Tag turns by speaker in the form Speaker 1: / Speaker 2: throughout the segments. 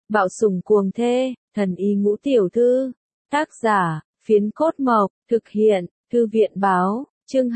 Speaker 1: Bạo sủng cuồng thê, thần y ngũ tiểu thư. Tác giả, Phiến Cốt Mộc, thực hiện, Thư viện báo, chương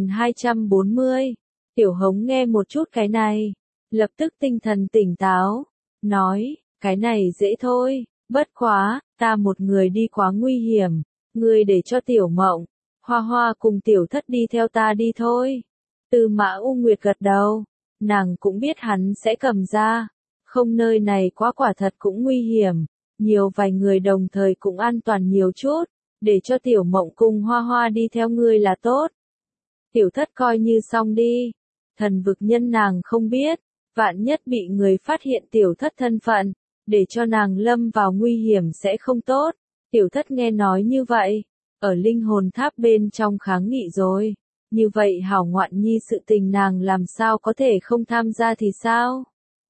Speaker 1: 2240. Tiểu Hống nghe một chút cái này, lập tức tinh thần tỉnh táo, nói, cái này dễ thôi, bất quá, ta một người đi quá nguy hiểm, ngươi để cho Tiểu Mộng, Hoa Hoa cùng Tiểu Thất đi theo ta đi thôi. Tư Mã U Nguyệt gật đầu, nàng cũng biết hắn sẽ cầm ra, không nơi này quá quả thật cũng nguy hiểm, nhiều vài người đồng thời cũng an toàn nhiều chút, để cho Tiểu Mộng cùng Hoa Hoa đi theo ngươi là tốt. Tiểu Thất coi như xong đi, thần vực nhân nàng không biết, vạn nhất bị người phát hiện Tiểu Thất thân phận, để cho nàng lâm vào nguy hiểm sẽ không tốt. Tiểu Thất nghe nói như vậy, ở linh hồn tháp bên trong kháng nghị rồi, như vậy hảo ngoạn nhi sự tình nàng làm sao có thể không tham gia thì sao?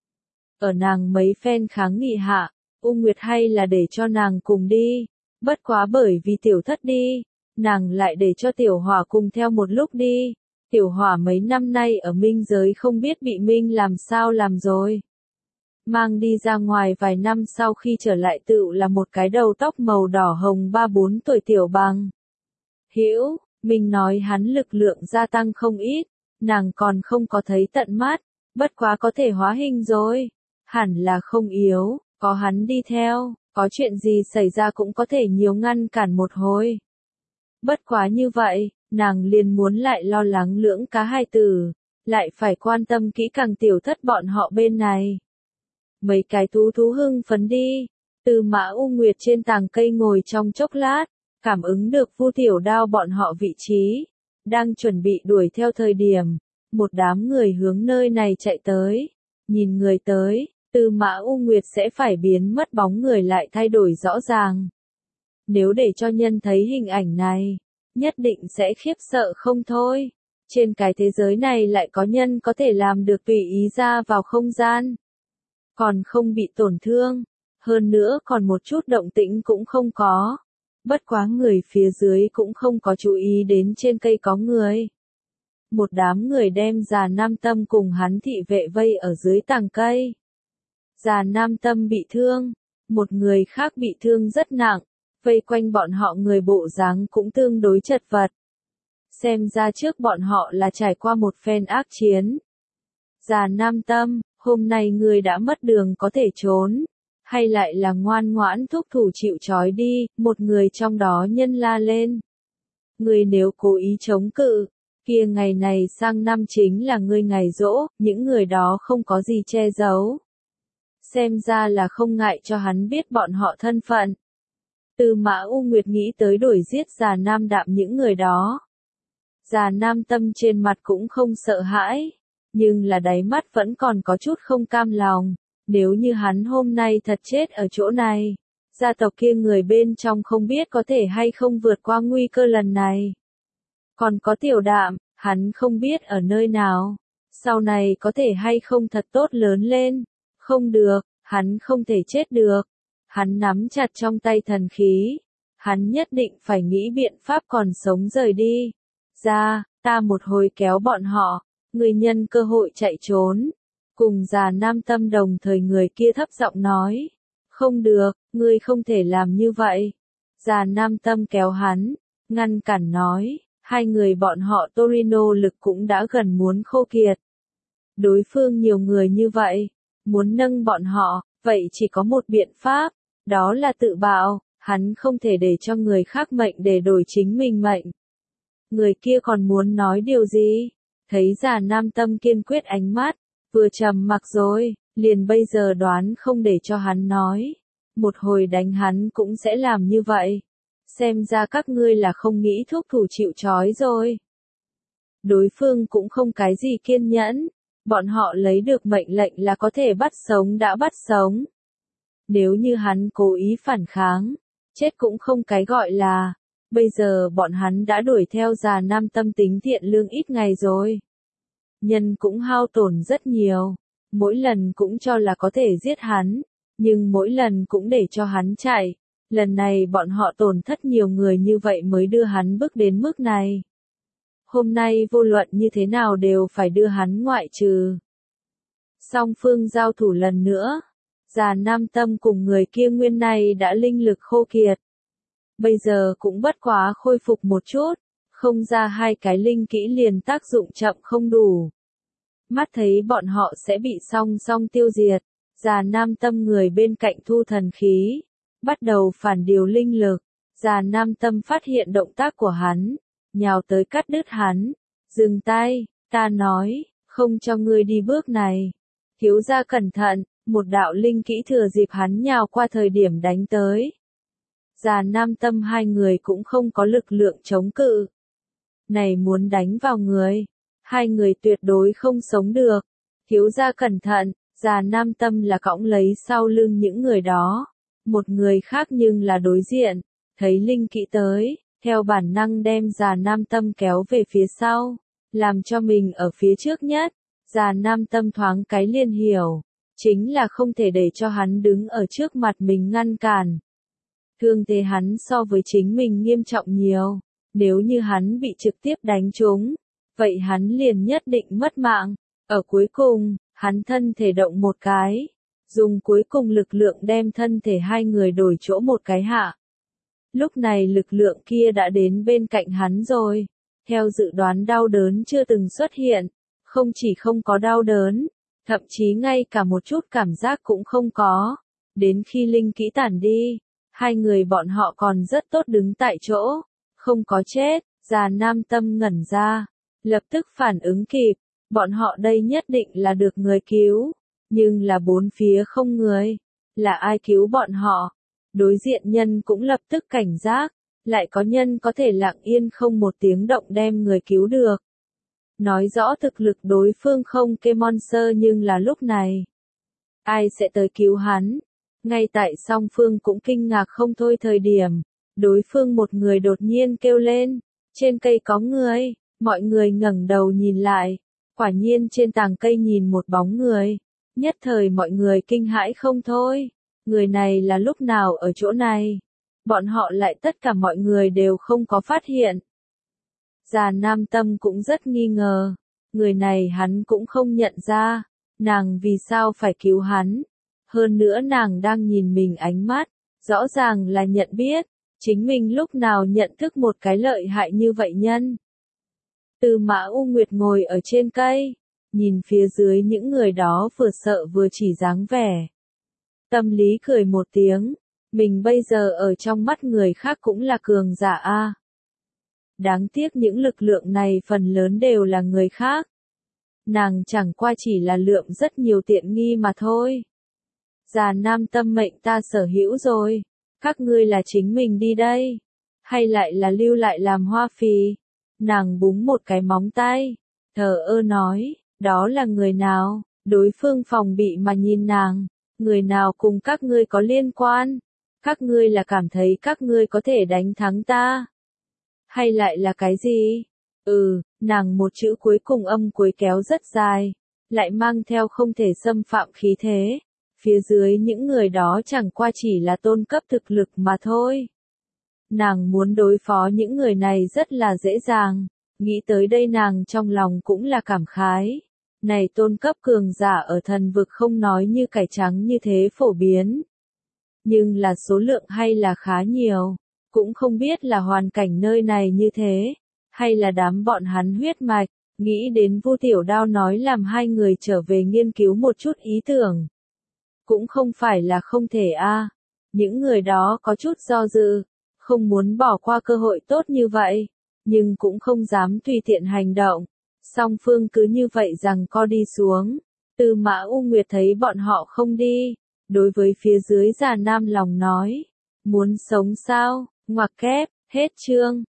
Speaker 1: Ở nàng mấy phen kháng nghị hạ, U Nguyệt hay là để cho nàng cùng đi, bất quá bởi vì Tiểu Thất đi, nàng lại để cho Tiểu Hỏa cùng theo một lúc đi. Tiểu Hỏa mấy năm nay ở minh giới không biết bị Minh làm sao làm rồi. Mang đi ra ngoài vài năm sau khi trở lại tựu là một cái đầu tóc màu đỏ hồng 3-4 tuổi Tiểu Bằng. Hữu, Minh nói hắn lực lượng gia tăng không ít, nàng còn không có thấy tận mắt, bất quá có thể hóa hình rồi, hẳn là không yếu, có hắn đi theo, có chuyện gì xảy ra cũng có thể nhiều ngăn cản một hồi. Bất quá như vậy, nàng liền muốn lại lo lắng lưỡng cá hai tử, lại phải quan tâm kỹ càng Tiểu Thất bọn họ bên này. Mấy cái thú hưng phấn đi, Tư Mã U Nguyệt trên tàng cây ngồi trong chốc lát, cảm ứng được Vu Tiểu Đao bọn họ vị trí, đang chuẩn bị đuổi theo thời điểm, một đám người hướng nơi này chạy tới, nhìn người tới, Tư Mã U Nguyệt sẽ phải biến mất bóng người lại thay đổi rõ ràng. Nếu để cho nhân thấy hình ảnh này, nhất định sẽ khiếp sợ không thôi. Trên cái thế giới này lại có nhân có thể làm được tùy ý ra vào không gian, còn không bị tổn thương, hơn nữa còn một chút động tĩnh cũng không có. Bất quá người phía dưới cũng không có chú ý đến trên cây có người. Một đám người đem Già Nam Tâm cùng hắn thị vệ vây ở dưới tàng cây. Già Nam Tâm bị thương, một người khác bị thương rất nặng, vây quanh bọn họ người bộ dáng cũng tương đối chật vật. Xem ra trước bọn họ là trải qua một phen ác chiến. Già Nam Tâm, hôm nay ngươi đã mất đường có thể trốn, hay lại là ngoan ngoãn thúc thủ chịu trói đi, một người trong đó nhân la lên. Ngươi nếu cố ý chống cự, kia ngày này sang năm chính là ngươi ngày giỗ, những người đó không có gì che giấu. Xem ra là không ngại cho hắn biết bọn họ thân phận. Tư Mã U Nguyệt nghĩ tới đuổi giết Già Nam Đạm những người đó. Già Nam Tâm trên mặt cũng không sợ hãi, nhưng là đáy mắt vẫn còn có chút không cam lòng. Nếu như hắn hôm nay thật chết ở chỗ này, gia tộc kia người bên trong không biết có thể hay không vượt qua nguy cơ lần này. Còn có Tiểu Đạm, hắn không biết ở nơi nào, sau này có thể hay không thật tốt lớn lên. Không được, hắn không thể chết được. Hắn nắm chặt trong tay thần khí, hắn nhất định phải nghĩ biện pháp còn sống rời đi. Ra, ta một hồi kéo bọn họ, người nhân cơ hội chạy trốn. Cùng Già Nam Tâm đồng thời người kia thấp giọng nói. Không được, ngươi không thể làm như vậy. Già Nam Tâm kéo hắn, ngăn cản nói, hai người bọn họ Torino lực cũng đã gần muốn khô kiệt. Đối phương nhiều người như vậy, muốn nâng bọn họ, vậy chỉ có một biện pháp, đó là tự bạo, hắn không thể để cho người khác mệnh để đổi chính mình mệnh. Người kia còn muốn nói điều gì? Thấy Già Nam Tâm kiên quyết ánh mắt, vừa trầm mặc rồi, liền bây giờ đoán không để cho hắn nói. Một hồi đánh hắn cũng sẽ làm như vậy. Xem ra các ngươi là không nghĩ thúc thủ chịu trói rồi. Đối phương cũng không cái gì kiên nhẫn. Bọn họ lấy được mệnh lệnh là có thể bắt sống đã bắt sống. Nếu như hắn cố ý phản kháng, chết cũng không cái gọi là. Bây giờ bọn hắn đã đuổi theo Già Nam Tâm tính thiện lương ít ngày rồi. Nhân cũng hao tổn rất nhiều, mỗi lần cũng cho là có thể giết hắn, nhưng mỗi lần cũng để cho hắn chạy. Lần này bọn họ tổn thất nhiều người như vậy mới đưa hắn bước đến mức này. Hôm nay vô luận như thế nào đều phải đưa hắn ngoại trừ. Song phương giao thủ lần nữa. Già Nam Tâm cùng người kia nguyên này đã linh lực khô kiệt. Bây giờ cũng bất quá khôi phục một chút, không ra hai cái linh kỹ liền tác dụng chậm không đủ. Mắt thấy bọn họ sẽ bị song song tiêu diệt, Già Nam Tâm người bên cạnh thu thần khí, bắt đầu phản điều linh lực. Già Nam Tâm phát hiện động tác của hắn, nhào tới cắt đứt hắn. Dừng tay, ta nói, không cho ngươi đi bước này. Thiếu gia cẩn thận, một đạo linh kỹ thừa dịp hắn nhào qua thời điểm đánh tới. Già Nam Tâm hai người cũng không có lực lượng chống cự. Này muốn đánh vào người, hai người tuyệt đối không sống được. Thiếu gia cẩn thận, Già Nam Tâm là cõng lấy sau lưng những người đó. Một người khác nhưng là đối diện, thấy linh kỹ tới, theo bản năng đem Già Nam Tâm kéo về phía sau, làm cho mình ở phía trước nhất. Già Nam Tâm thoáng cái liền hiểu, chính là không thể để cho hắn đứng ở trước mặt mình ngăn cản. Thương thế hắn so với chính mình nghiêm trọng nhiều, nếu như hắn bị trực tiếp đánh trúng, vậy hắn liền nhất định mất mạng. Ở cuối cùng, hắn thân thể động một cái, dùng cuối cùng lực lượng đem thân thể hai người đổi chỗ một cái hạ. Lúc này lực lượng kia đã đến bên cạnh hắn rồi. Theo dự đoán đau đớn chưa từng xuất hiện, không chỉ không có đau đớn, thậm chí ngay cả một chút cảm giác cũng không có. Đến khi linh kỹ tản đi, hai người bọn họ còn rất tốt đứng tại chỗ, không có chết. Già Nam Tâm ngẩn ra, lập tức phản ứng kịp, bọn họ đây nhất định là được người cứu, nhưng là bốn phía không người, là ai cứu bọn họ? Đối diện nhân cũng lập tức cảnh giác, lại có nhân có thể lặng yên không một tiếng động đem người cứu được. Nói rõ thực lực đối phương không kê monster, nhưng là lúc này, ai sẽ tới cứu hắn? Ngay tại song phương cũng kinh ngạc không thôi thời điểm, đối phương một người đột nhiên kêu lên, trên cây có người. Mọi người ngẩng đầu nhìn lại, quả nhiên trên tàng cây nhìn một bóng người. Nhất thời mọi người kinh hãi không thôi. Người này là lúc nào ở chỗ này? Bọn họ lại tất cả mọi người đều không có phát hiện. Già Nam Tâm cũng rất nghi ngờ. Người này hắn cũng không nhận ra. Nàng vì sao phải cứu hắn? Hơn nữa nàng đang nhìn mình ánh mắt, rõ ràng là nhận biết. Chính mình lúc nào nhận thức một cái lợi hại như vậy nhân? Tư Mã U Nguyệt ngồi ở trên cây, nhìn phía dưới những người đó vừa sợ vừa chỉ dáng vẻ. Tâm lý cười một tiếng, mình bây giờ ở trong mắt người khác cũng là cường giả a. Đáng tiếc những lực lượng này phần lớn đều là người khác. Nàng chẳng qua chỉ là lượm rất nhiều tiện nghi mà thôi. Già Nam Tâm mệnh ta sở hữu rồi, các ngươi là chính mình đi đây, hay lại là lưu lại làm hoa phì? Nàng búng một cái móng tay, thờ ơ nói, đó là người nào? Đối phương phòng bị mà nhìn nàng, người nào cùng các ngươi có liên quan? Các ngươi là cảm thấy các ngươi có thể đánh thắng ta? Hay lại là cái gì? Nàng một chữ cuối cùng âm cuối kéo rất dài, lại mang theo không thể xâm phạm khí thế. Phía dưới những người đó chẳng qua chỉ là tôn cấp thực lực mà thôi. Nàng muốn đối phó những người này rất là dễ dàng. Nghĩ tới đây nàng trong lòng cũng là cảm khái. Này tôn cấp cường giả ở thần vực không nói như cải trắng như thế phổ biến. Nhưng là số lượng hay là khá nhiều. Cũng không biết là hoàn cảnh nơi này như thế, hay là đám bọn hắn huyết mạch. Nghĩ đến Vu Tiểu Đao nói làm hai người trở về nghiên cứu một chút ý tưởng. Cũng không phải là không thể a. Những người đó có chút do dự, không muốn bỏ qua cơ hội tốt như vậy, nhưng cũng không dám tùy tiện hành động. Song phương cứ như vậy rằng co đi xuống. Tư Mã U Nguyệt thấy bọn họ không đi, đối với phía dưới Già Nam lòng nói, muốn sống sao? Ngoặc kép, hết chương.